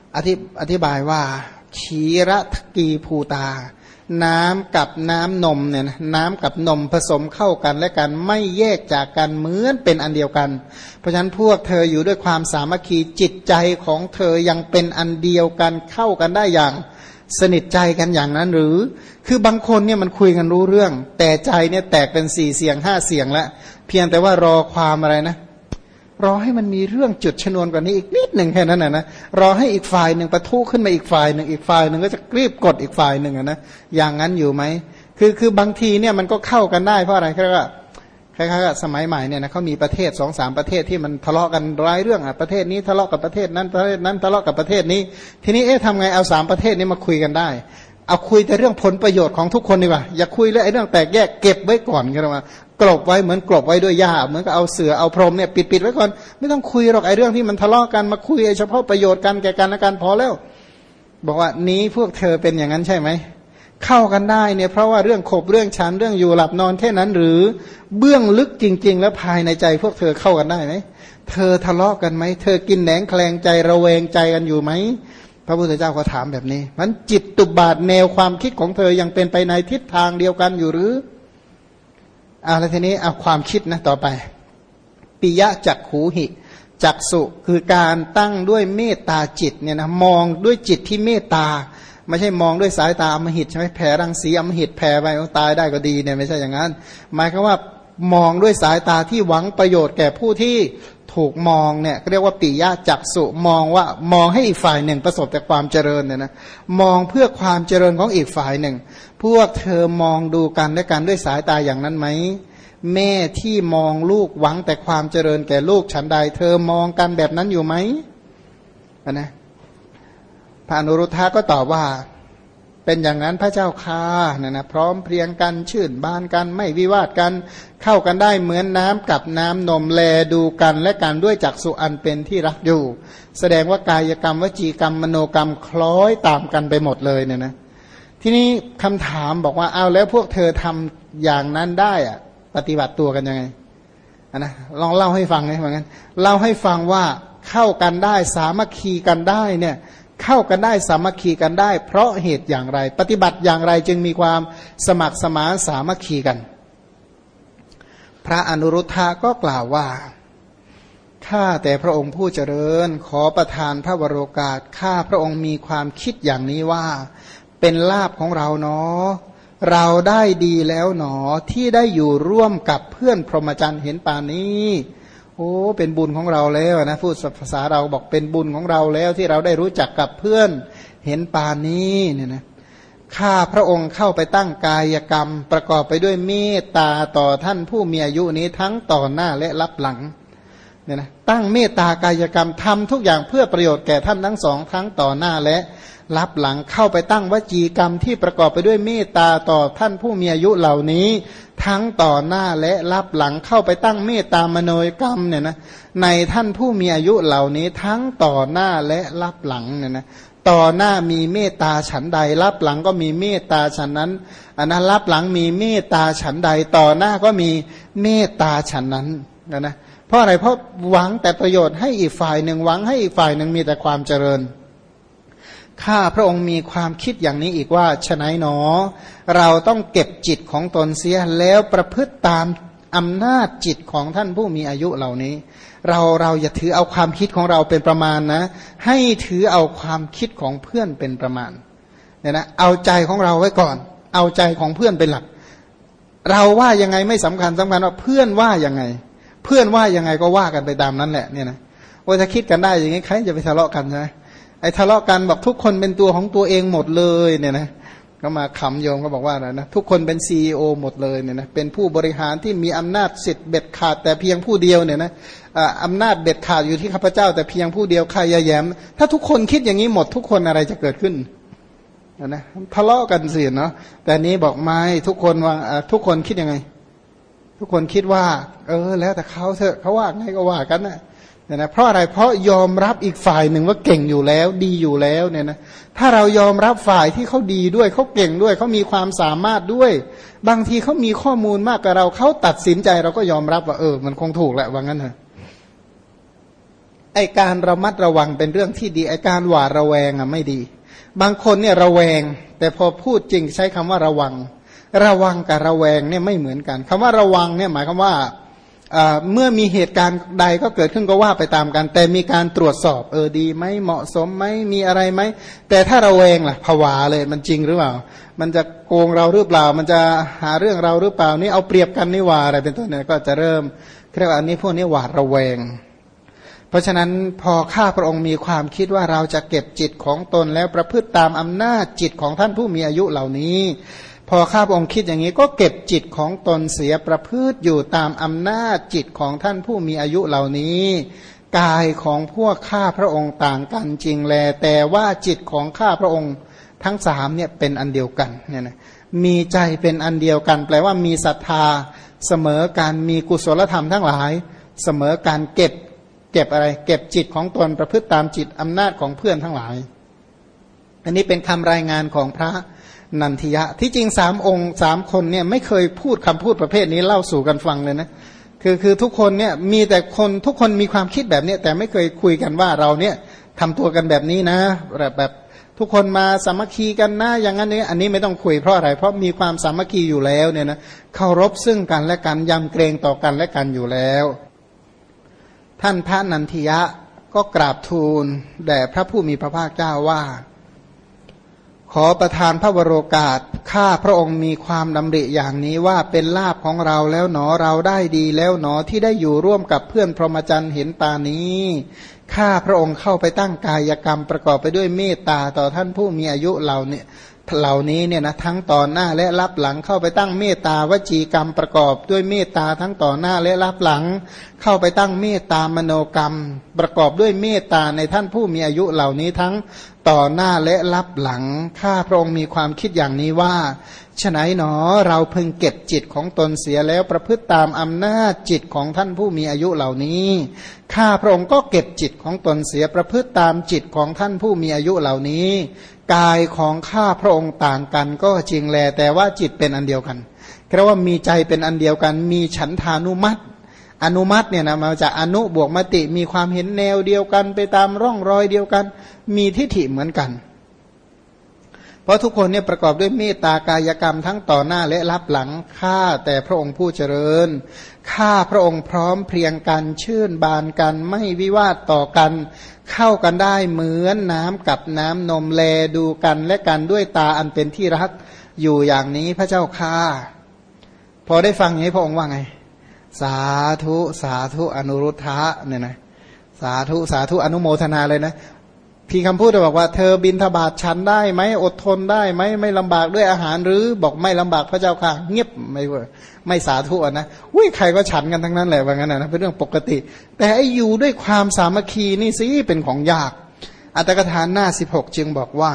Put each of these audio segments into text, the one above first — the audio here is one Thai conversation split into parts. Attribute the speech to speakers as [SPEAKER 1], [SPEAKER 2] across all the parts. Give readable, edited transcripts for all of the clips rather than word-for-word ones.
[SPEAKER 1] อธิบายว่าขีรทกีภูตาน้ำกับน้ำนมเนี่ยนะน้ำกับนมผสมเข้ากันและกันไม่แยกจากกันเหมือนเป็นอันเดียวกันเพราะฉะนั้นพวกเธออยู่ด้วยความสามัคคีจิตใจของเธอยังเป็นอันเดียวกันเข้ากันได้อย่างสนิทใจกันอย่างนั้นหรือคือบางคนเนี่ยมันคุยกันรู้เรื่องแต่ใจเนี่ยแตกเป็น4 เสียง5 เสียงแล้วเพียงแต่ว่ารอความอะไรนะรอให้มันมีเรื่องจุดชนวนกว่านี้อีกนิดหนึ่งแค่นั้นนะรอให้อีกฝ่ายหนึ่งปะทุขึ้นมาอีกฝ่ายหนึ่งอีกฝ่ายหนึ่งก็จะรีบกดอีกฝ่ายหนึ่งนะอย่างนั้นอยู่ไหมคือบางทีเนี่ยมันก็เข้ากันได้เพราะอะไรคล้ายๆกับสมัยใหม่เนี่ยนะเขามีประเทศ2-3ประเทศที่มันทะเลาะกันร้ายเรื่องประเทศนี้ทะเลาะกับประเทศนั้นประเทศนั้นทะเลาะกับประเทศนี้ทีนี้ทำไงเอา3ประเทศนี้มาคุยกันได้เอาคุยแต่เรื่องผลประโยชน์ของทุกคนดีกว่าอย่าคุยเรื่องแตกแยกเก็บไว้ก่อนกันมากลบไว้เหมือนกลบไว้ด้วยหญ้าเหมือนกับเอาเสือเอาพรมเนี่ยปิดไว้ก่อนไม่ต้องคุยหรอกเรื่องที่มันทะเลาะกันมาคุยเฉพาะประโยชน์กันแก่กันและกันพอแล้วบอกว่านี้พวกเธอเป็นอย่างนั้นใช่ไหมเข้ากันได้เนี่ยเพราะว่าเรื่องขบเรื่องฉันเรื่องอยู่หลับนอนแค่นั้นหรือเบื้องลึกจริงๆแล้วภายในใจพวกเธอเข้ากันได้ไหมเธอทะเลาะกันไหมเธอกินแหนงแคลงใจระแวงใจกันอยู่ไหมพระพุทธเจ้าก็ถามแบบนี้มันจิตตุบาทแนวความคิดของเธอยังเป็นไปในทิศทางเดียวกันอยู่หรือแล้วทีนี้เอาความคิดนะต่อไปปิยะจักขูหิจักสุคือการตั้งด้วยเมตตาจิตเนี่ยนะมองด้วยจิตที่เมตตาไม่ใช่มองด้วยสายตาอำมหิตใช่ไหมแผ่รังสีอำมหิตแผ่ไปตายได้ก็ดีเนี่ยไม่ใช่อย่างนั้นหมายความว่ามองด้วยสายตาที่หวังประโยชน์แก่ผู้ที่ถูกมองเนี่ยเรียกว่าปิยะจักสุมองให้อีกฝ่ายหนึ่งประสบแต่ความเจริญเนี่ยนะมองเพื่อความเจริญของอีกฝ่ายหนึ่งพวกเธอมองดูกันและกันด้วยสายตาอย่างนั้นไหมแม่ที่มองลูกหวังแต่ความเจริญแก่ลูกฉันใดเธอมองกันแบบนั้นอยู่ไหมนะพระอนุรุทธะก็ตอบว่าเป็นอย่างนั้นพระเจ้าค่ะเนี่ยนะพร้อมเพรียงกันชื่นบานกันไม่วิวาทกันเข้ากันได้เหมือนน้ำกับน้ำนมแลดูกันและกันด้วยจักษุอันเป็นที่รักอยู่แสดงว่ากายกรรมวจีกรรมมโนกรรมคล้อยตามกันไปหมดเลยเนี่ยนะทีนี้คำถามบอกว่าเอาแล้วพวกเธอทำอย่างนั้นได้อะปฏิบัติตัวกันยังไงนะลองเล่าให้ฟังเลยเหมือนกันเล่าให้ฟังว่าเข้ากันได้สามัคคีกันได้เนี่ยเข้ากันได้สามัคคีกันได้เพราะเหตุอย่างไรปฏิบัติอย่างไรจึงมีความสมัครสมานสามัคคีกันพระอนุรุทธะก็กล่าวว่าข้าแต่พระองค์ผู้เจริญขอประทานพระวโรกาสข้าพระองค์มีความคิดอย่างนี้ว่าเป็นลาภของเราเนาะเราได้ดีแล้วหนอที่ได้อยู่ร่วมกับเพื่อนพรหมจรรย์เห็นป่านนี้โอ้เป็นบุญของเราแล้วนะพูดภาษาเราบอกเป็นบุญของเราแล้วที่เราได้รู้จักกับเพื่อนเห็นป่านนี้เนี่ยนะข้าพระองค์เข้าไปตั้งกายกรรมประกอบไปด้วยเมตตาต่อท่านผู้มีอายุนี้ทั้งต่อหน้าและรับหลังเนี่ยนะตั้งเมตตากายกรรมทำทุกอย่างเพื่อประโยชน์แก่ท่านทั้งสองทั้งต่อหน้าและรับหลังเข้าไปตั้งวจีกรรมที่ประกอบไปด้วยเมตตาต่อท่านผู้มีอายุเหล่านี้ทั้งต่อหน้าและรับหลังเข้าไปตั้งเมตตามโนกรรมเนี่ยนะในท่านผู้มีอายุเหล่านี้ทั้งต่อหน้าและรับหลังเนี่ยนะต่อหน้ามีเมตตาฉันใดรับหลังก็มีเมตตาฉันนั้นอันนั้นรับหลังมีเมตตาฉันใดต่อหน้าก็มีเมตตาฉันนั้นนะเพราะอะไรเพราะหวังแต่ประโยชน์ให้อีกฝ่ายหนึ่งหวังให้อีกฝ่ายหนึ่งมีแต่ความเจริญข้าพระองค์มีความคิดอย่างนี้อีกว่าฉะไหนหนอเราต้องเก็บจิตของตนเสียแล้วประพฤติตามอำนาจจิตของท่านผู้มีอายุเหล่านี้เราอย่าถือเอาความคิดของเราเป็นประมาณนะให้ถือเอาความคิดของเพื่อนเป็นประมาณเนี่ยนะเอาใจของเราไว้ก่อนเอาใจของเพื่อนเป็นหลักเราว่ายังไงไม่สำคัญว่าเพื่อนว่ายังไงเพื่อนว่ายังไงก็ว่ากันไปตามนั้นแหละเนี่ยนะว่าถ้าคิดกันได้อย่างนี้ใครจะไปทะเลาะกันใช่ไหมไอ้ทะเลาะกันบอกทุกคนเป็นตัวของตัวเองหมดเลยเนี่ยนะก็มาขำโยมก็บอกว่าอะไรนะทุกคนเป็น CEO หมดเลยเนี่ยนะเป็นผู้บริหารที่มีอำนาจสิทธิ์เบ็ดขาดแต่เพียงผู้เดียวเนี่ยนะอำนาจเบ็ดขาดอยู่ที่ข้าพเจ้าแต่เพียงผู้เดียวใครแย้มถ้าทุกคนคิดอย่างนี้หมดทุกคนอะไรจะเกิดขึ้นนะทะเลาะกันสิเนาะแต่นี้บอกไม่ทุกคนว่าทุกคนคิดยังไงทุกคนคิดว่าแล้วแต่เขาเถอะเขาว่าไงก็ว่ากันนะเพราะอะไรเพราะยอมรับอีกฝ่ายหนึ่งว่าเก่งอยู่แล้วดีอยู่แล้วเนี่ยนะถ้าเรายอมรับฝ่ายที่เขาดีด้วยเขาเก่งด้วยเขามีความสามารถด้วยบางทีเขามีข้อมูลมากกว่าเราเขาตัดสินใจเราก็ยอมรับว่ามันคงถูกแหละว่างั้นเถอะไอการระมัดระวังเป็นเรื่องที่ดีไอการหวาดระแวงไม่ดีบางคนเนี่ยระแวงแต่พอพูดจริงใช้คำว่าระวังกับระแวงเนี่ยไม่เหมือนกันคำว่าระวังเนี่ยหมายความว่าเมื่อมีเหตุการณ์ใดก็เกิดขึ้นก็ว่าไปตามกันแต่มีการตรวจสอบดีไหมเหมาะสมไหมมีอะไรไหมแต่ถ้าระแวงล่ะผวาเลยมันจริงหรือเปล่ามันจะโกงเราหรือเปล่ามันจะหาเรื่องเราหรือเปล่านี่เอาเปรียบกันนี่ว่าอะไรเป็นต้นเนี่ยก็จะเริ่มเรียกว่าอันนี้พวกนี้หวาดระแวงเพราะฉะนั้นพอข้าพระองค์มีความคิดว่าเราจะเก็บจิตของตนแล้วประพฤติตามอำนาจจิตของท่านผู้มีอายุเหล่านี้พอข้าพระองค์คิดอย่างนี้ก็เก็บจิตของตนเสียประพฤติอยู่ตามอำนาจจิตของท่านผู้มีอายุเหล่านี้กายของพวกข้าพระองค์ต่างกันจริงแลแต่ว่าจิตของข้าพระองค์ทั้งสามเนี่ยเป็นอันเดียวกันเนี่ยนะมีใจเป็นอันเดียวกันแปลว่ามีศรัทธาเสมอกันมีกุศลธรรมทั้งหลายเสมอการเก็บอะไรเก็บจิตของตนประพฤติตามจิตอำนาจของเพื่อนทั้งหลายอันนี้เป็นคำรายงานของพระนันทิยะที่จริง3 คนเนี่ยไม่เคยพูดคำพูดประเภทนี้เล่าสู่กันฟังเลยนะคือทุกคนเนี่ยมีแต่คนทุกคนมีความคิดแบบนี้แต่ไม่เคยคุยกันว่าเราเนี่ยทำตัวกันแบบนี้นะแบบทุกคนมาสามัคคีกันนะอย่างนั้นเนี่ยอันนี้ไม่ต้องคุยเพราะอะไรเพราะมีความสามัคคีอยู่แล้วเนี่ยนะเคารพซึ่งกันและกันยำเกรงต่อกันและกันอยู่แล้วท่านพระนันทิยะก็กราบทูลแด่พระผู้มีพระภาคเจ้าว่าขอประทานพระวโรกาสข้าพระองค์มีความดำริอย่างนี้ว่าเป็นลาภของเราแล้วหนอเราได้ดีแล้วหนอที่ได้อยู่ร่วมกับเพื่อนพรหมจรรย์เห็นปานนี้ข้าพระองค์เข้าไปตั้งกายกรรมประกอบไปด้วยเมตตาต่อท่านผู้มีอายุเหล่านี้เนี่ยนะทั้งต่อหน้าและรับหลังเข้าไปตั้งเมตตาวจีกรรมประกอบด้วยเมตตาทั้งต่อหน้าและรับหลังเข้าไปตั้งเมตตามโนกรรมประกอบด้วยเมตตาในท่านผู้มีอายุเหล่านี้ทั้งต่อหน้าและรับหลังข้าพระองค์มีความคิดอย่างนี้ว่าฉะไหนหนอเราพึงเก็บจิตของตนเสียแล้วประพฤติตามอำนาจจิตของท่านผู้มีอายุเหล่านี้ข้าพระองค์ก็เก็บจิตของตนเสียประพฤติตามจิตของท่านผู้มีอายุเหล่านี้กายของข้าพระองค์ต่างกันก็จริงแลแต่ว่าจิตเป็นอันเดียวกันเพราะว่ามีใจเป็นอันเดียวกันมีฉันทานุมัติอนุมัติเนี่ยนะมาจากอนุบวกมติมีความเห็นแนวเดียวกันไปตามร่องรอยเดียวกันมีทิฏฐิเหมือนกันเพราะทุกคนเนี่ยประกอบด้วยเมตตากายกรรมทั้งต่อหน้าและรับหลังข้าแต่พระองค์ผู้เจริญข้าพระองค์พร้อมเพรียงกันชื่นบานกันไม่วิวาทต่อกันเข้ากันได้เหมือนน้ำกับน้ำนมแลดูกันและกันด้วยตาอันเป็นที่รักอยู่อย่างนี้พระเจ้าข้าพอได้ฟังอย่างนี้พระองค์ว่าไงสาธุสาธุอนุรุทธะเนี่ยนะสาธุสาธุอนุโมทนาเลยนะพี่คำพูดบอกว่าเธอบิณฑบาตฉันได้ไหมอดทนได้ไหมไม่ลำบากด้วยอาหารหรือบอกไม่ลำบากพระเจ้าค่ะเงียบไม่สาธุนะอุ้ยใครก็ฉันกันทั้งนั้นแหละว่างั้นนะเป็นเรื่องปกติแต่ไอ้อยู่ด้วยความสามัคคีนี่สิเป็นของยากอัตถกถาหน้า16จึงบอกว่า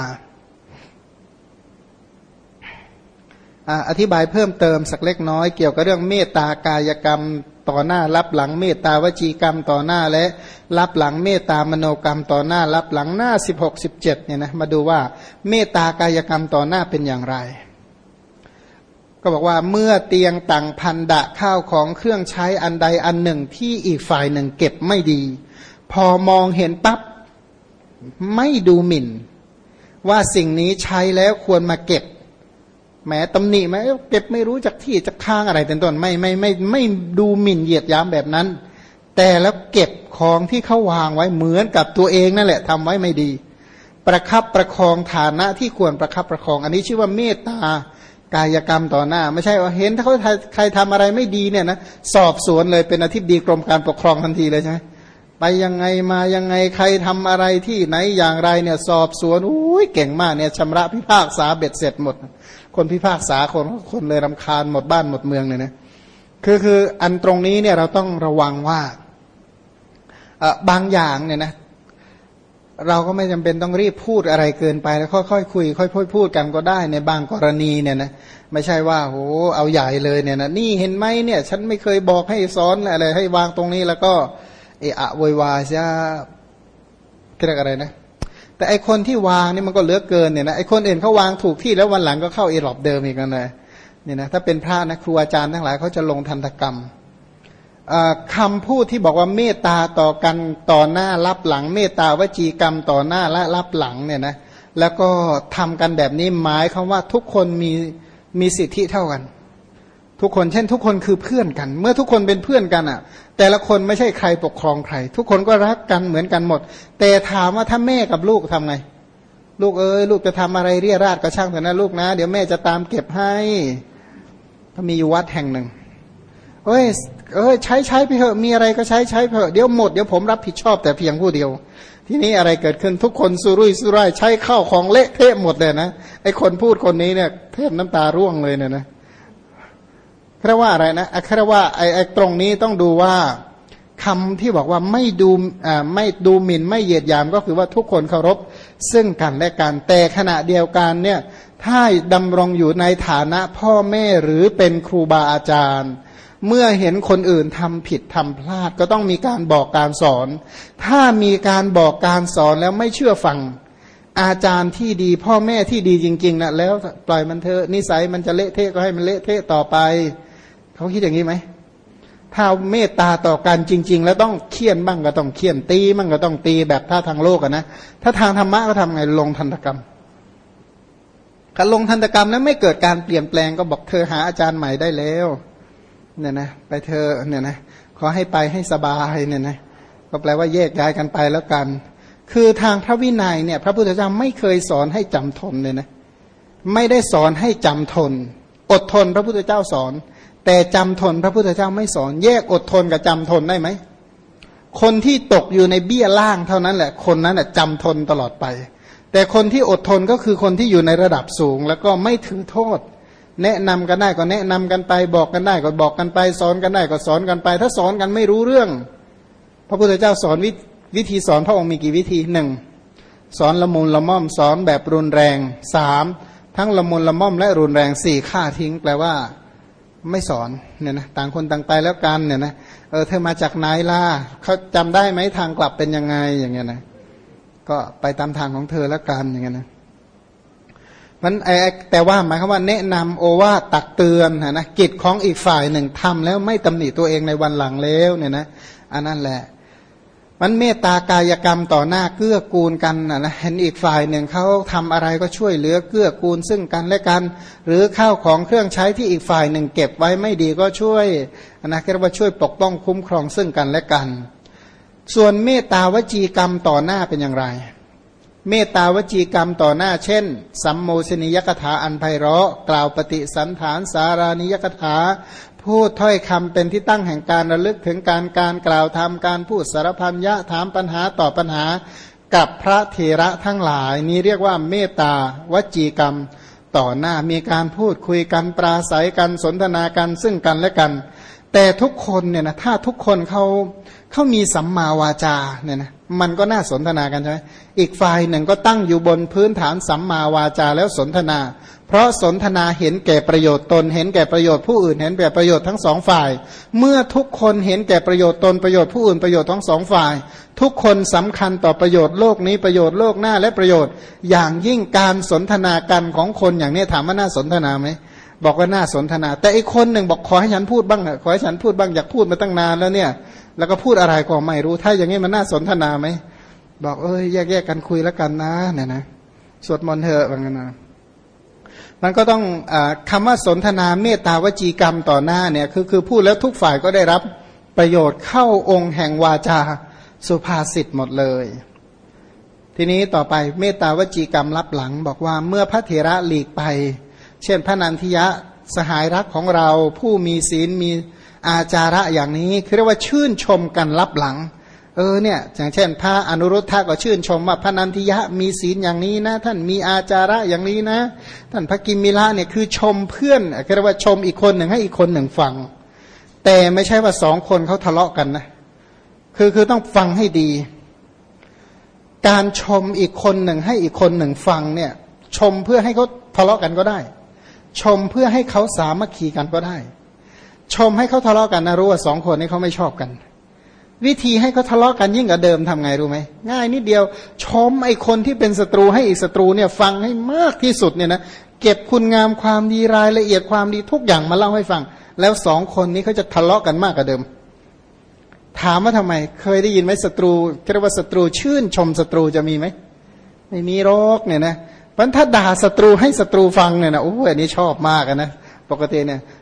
[SPEAKER 1] อธิบายเพิ่มเติมสักเล็กน้อยเกี่ยวกับเรื่องเมตตากายกรรมต่อหน้ารับหลังเมตตาวจีกรรมต่อหน้าและรับหลังเมตตามโนกรรมต่อหน้ารับหลังหน้า16-17เนี่ยนะมาดูว่าเมตตากายกรรมต่อหน้าเป็นอย่างไรก็บอกว่าเมื่อเตียงต่างพันดะข้าวของเครื่องใช้อันใดอันหนึ่งที่อีกฝ่ายหนึ่งเก็บไม่ดีพอมองเห็นปั๊บไม่ดูหมิ่นว่าสิ่งนี้ใช้แล้วควรมาเก็บแหมตำหนิไหมเก็บไม่รู้จักที่จักทางอะไรเป็นต้นไม่ดูหมิ่นเหยียดย้ำแบบนั้นแต่แล้วเก็บของที่เขาวางไว้เหมือนกับตัวเองนั่นแหละทำไว้ไม่ดีประคับประคองฐานะที่ควรประคับประคองอันนี้ชื่อว่าเมตตากายกรรมต่อหน้าไม่ใช่ว่าเห็นถ้าเขาใครทำอะไรไม่ดีเนี่ยนะสอบสวนเลยเป็นอธิบดีกรมการปกครองทันทีเลยใช่ไหมไปยังไงมายังไงใครทำอะไรที่ไหนอย่างไรเนี่ยสอบสวนอุ้ยเก่งมากเนี่ยชำระพิพากษาเบ็ดเสร็จหมดคนพิพากษาคนเลยรำคาญหมดบ้านหมดเมืองเลยนะคืออันตรงนี้เนี่ยเราต้องระวังว่าบางอย่างเนี่ยนะเราก็ไม่จำเป็นต้องรีบพูดอะไรเกินไปแล้วค่อยๆคุยค่อยๆพูดกันก็ได้ในบางกรณีเนี่ยนะไม่ใช่ว่าโหเอาใหญ่เลยเนี่ยนะนี่เห็นไหมเนี่ยฉันไม่เคยบอกให้สอนอะไรให้วางตรงนี้แล้วก็โวยวายซะเรียกอะไรนะแต่ไอคนที่วางนี่มันก็เหลือเกินเนี่ยนะไอคนอื่นเขาวางถูกที่แล้ววันหลังก็เข้าหลอบเดิมอีกนะเนี่ยนะถ้าเป็นพระนะครูอาจารย์ทั้งหลายเขาจะลงทันตกรรมคำพูดที่บอกว่าเมตตาต่อกันต่อหน้ารับหลังเมตตาวจีกรรมต่อหน้าและรับหลังเนี่ยนะแล้วก็ทำกันแบบนี้หมายความว่าทุกคนมีสิทธิเท่ากันทุกคนเช่นทุกคนคือเพื่อนกันเมื่อทุกคนเป็นเพื่อนกันอ่ะแต่ละคนไม่ใช่ใครปกครองใครทุกคนก็รักกันเหมือนกันหมดแต่ถามว่าถ้าแม่กับลูกทำไงลูกลูกจะทำอะไรเรี่ยราดก็ช่างเถอะนะลูกนะเดี๋ยวแม่จะตามเก็บให้ก็มีอยู่วัดแห่งหนึ่งใช้ไปเถอะมีอะไรก็ใช้ไปเถอะเดี๋ยวหมดเดี๋ยวผมรับผิดชอบแต่เพียงผู้เดียวทีนี้อะไรเกิดขึ้นทุกคนสุรุ่ยสุร่ายใช้ข้าวของเละเทะหมดเลยนะไอ้คนพูดคนนี้เนี่ยเทพน้ำตาร่วงเลยเนี่ยนะแค่ว่าอะไรนะแค่ว่าไอ้ตรงนี้ต้องดูว่าคำที่บอกว่าไม่ดูหมิ่นไม่เหยียดหยามก็คือว่าทุกคนเคารพซึ่งกันและกันแต่ขณะเดียวกันเนี่ยถ้าดำรงอยู่ในฐานะพ่อแม่หรือเป็นครูบาอาจารย์เมื่อเห็นคนอื่นทำผิดทำพลาดก็ต้องมีการบอกการสอนถ้ามีการบอกการสอนแล้วไม่เชื่อฟังอาจารย์ที่ดีพ่อแม่ที่ดีจริงๆนะแล้วปล่อยมันเถอะนิสัยมันจะเละเทะก็ให้มันเละเทะต่อไปเขาคิดอย่างนี้ไหมถ้าเมตตาต่อกันจริงๆแล้วต้องเคี่ยนบ้างก็ต้องเคี่ยนตีบ้างก็ต้องตีแบบถ้าทางโลกอะนะถ้าทางธรรมะก็ทำไงลงทันตกรรมการลงทันตกรรมนั้นไม่เกิดการเปลี่ยนแปลงก็บอกเธอหาอาจารย์ใหม่ได้แล้วเนี่ยนะไปเธอเนี่ยนะขอให้ไปให้สบายเนี่ยนะก็แปลว่าแยกย้ายกันไปแล้วกันคือทางพระวินัยเนี่ยพระพุทธเจ้าไม่เคยสอนให้จำทนเลยนะไม่ได้สอนให้จำทนอดทนพระพุทธเจ้าสอนแต่จำทนพระพุทธเจ้าไม่สอนแยกอดทนกับจำทนได้ไหมคนที่ตกอยู่ในเบี้ยล่างเท่านั้นแหละคนนั้นจำทนตลอดไปแต่คนที่อดทนก็คือคนที่อยู่ในระดับสูงแล้วก็ไม่ถือโทษแนะนำกันได้ก็แนะนำกันไปบอกกันได้ก็บอกกันไปสอนกันได้ก็สอนกันไปถ้าสอนกันไม่รู้เรื่องพระพุทธเจ้าสอนวิธีสอนพระองค์มีกี่วิธีหนึ่งสอนละมุนละม่อมสอนแบบรุนแรงสามทั้งละมุนละม่อมและรุนแรงสี่ฆ่าทิ้งแปลว่าไม่สอนเนี่ยนะต่างคนต่างไปแล้วกันเนี่ยนะเธอมาจากไหนล่ะเขาจำได้ไหมทางกลับเป็นยังไงอย่างเงี้ยนะก็ไปตามทางของเธอแล้วกันอย่างเงี้ยนะมันแต่ว่าหมายความว่าแนะนำโอวาทตักเตือนนะกิจของอีกฝ่ายหนึ่งทำแล้วไม่ตำหนิตัวเองในวันหลังแล้วเนี่ยนะอันนั้นแหละมันเมตตากายกรรมต่อหน้าเกื้อกูลกันนะเห็นอีกฝ่ายหนึ่งเขาทำอะไรก็ช่วยเหลือเกื้อกูลซึ่งกันและกันหรือข้าวของเครื่องใช้ที่อีกฝ่ายหนึ่งเก็บไว้ไม่ดีก็ช่วยนะเรียกว่าช่วยปกป้องคุ้มครองซึ่งกันและกันส่วนเมตตาวจีกรรมต่อหน้าเป็นอย่างไรเมตตาวจีกรรมต่อหน้าเช่นสัมโมชนิยกถาอันไพเราะกล่าวปฏิสันฐานสารานิยกถาพูดถ้อยคำเป็นที่ตั้งแห่งการระลึกถึงการกล่าวธรรมการพูดสารพันยะถามปัญหาตอบปัญหากับพระเถระทั้งหลายนี้เรียกว่าเมตตาวจีกรรมต่อหน้ามีการพูดคุยกันปราศัยกันสนทนากันซึ่งกันและกันแต่ทุกคนเนี่ยนะถ้าทุกคนเขามีสัมมาวาจาเนี่ยนะมันก็น่าสนทนากันใช่ไหมอีกฝ่ายหนึ่งก็ตั้งอยู่บนพื้นฐานสัมมาวาจาแล้วสนทนาเพราะสนทนาเห็นแก่ประโยชน์ตนเห็นแก่ประโยชน์ผู้อื่นเห็นแก่ประโยชน์ทั้งสองฝ่ายเมื่อทุกคนเห็นแก่ประโยชน์ตนประโยชน์ผู้อื่นประโยชน์ทั้งสองฝ่ายทุกคนสำคัญต่อประโยชน์โลกนี้ประโยชน์โลกหน้าและประโยชน์อย่างยิ่งการสนทนากันของคนอย่างนี้ถามว่าน่าสนทนาไหมบอกว่าน่าสนทนาแต่อีกคนหนึ่งบอกขอให้ฉันพูดบ้างขอให้ฉันพูดบ้างอยากพูดมาตั้งนานแล้วเนี่ยแล้วก็พูดอะไรก็ไม่รู้ถ้าอย่างนี้มันน่าสนทนาไหมบอกแยกกันคุยแล้วกันนะเนี่ยนะสวดมนต์เถอะว่างั้นนะมันก็ต้องคำว่าสนทนาเมตตาวจีกรรมต่อหน้าเนี่ยคือพูดแล้วทุกฝ่ายก็ได้รับประโยชน์เข้าองค์แห่งวาจาสุภาษิตหมดเลยทีนี้ต่อไปเมตตาวจีกรรมรับหลังบอกว่าเมื่อพระเถระหลีกไปเช่นพระนันทิยะสหายรักของเราผู้มีศีลมีอาจาระอย่างนี้คือเรียกว่าชื่นชมกันรับหลังเนี่ยอย่างเช่นพระอนุรุทธะก็ชื่นชมว่าพระนันทิยะมีศีลอย่างนี้นะท่านมีอาจาระอย่างนี้นะท่านพระกิมมิละเนี่ยคือชมเพื่อนเรียกว่าชมอีกคนหนึ่งให้อีกคนหนึ่งฟังแต่ไม่ใช่ว่าสองคนเขาทะเลาะกันนะคือต้องฟังให้ดีการชมอีกคนหนึ่งให้อีกคนหนึ่งฟังเนี่ยชมเพื่อให้เขาทะเลาะกันก็ได้ชมเพื่อให้เขาสามัคคีกันก็ได้ชมให้เขาทะเลาะกันนะรู้ว่าสองคนนี้เขาไม่ชอบกันวิธีให้เขาทะเลาะกันยิ่งกว่าเดิมทำไงรู้ไหมง่ายนิดเดียวชมไอ้คนที่เป็นศัตรูให้อีกศัตรูเนี่ยฟังให้มากที่สุดเนี่ยนะเก็บคุณงามความดีรายละเอียดความดีทุกอย่างมาเล่าให้ฟังแล้วสองคนนี้เขาจะทะเลาะกันมากกว่าเดิมถามว่าทำไมเคยได้ยินไหมศัตรูเรียกว่าศัตรูชื่นชมศัตรูจะมีไหมไม่มีโรคเนี่ยนะเพราะถ้าด่าศัตรูให้ศัตรูฟังเนี่ยนะโอ้โหอันนี้ชอบมากนะปกติเนี่ย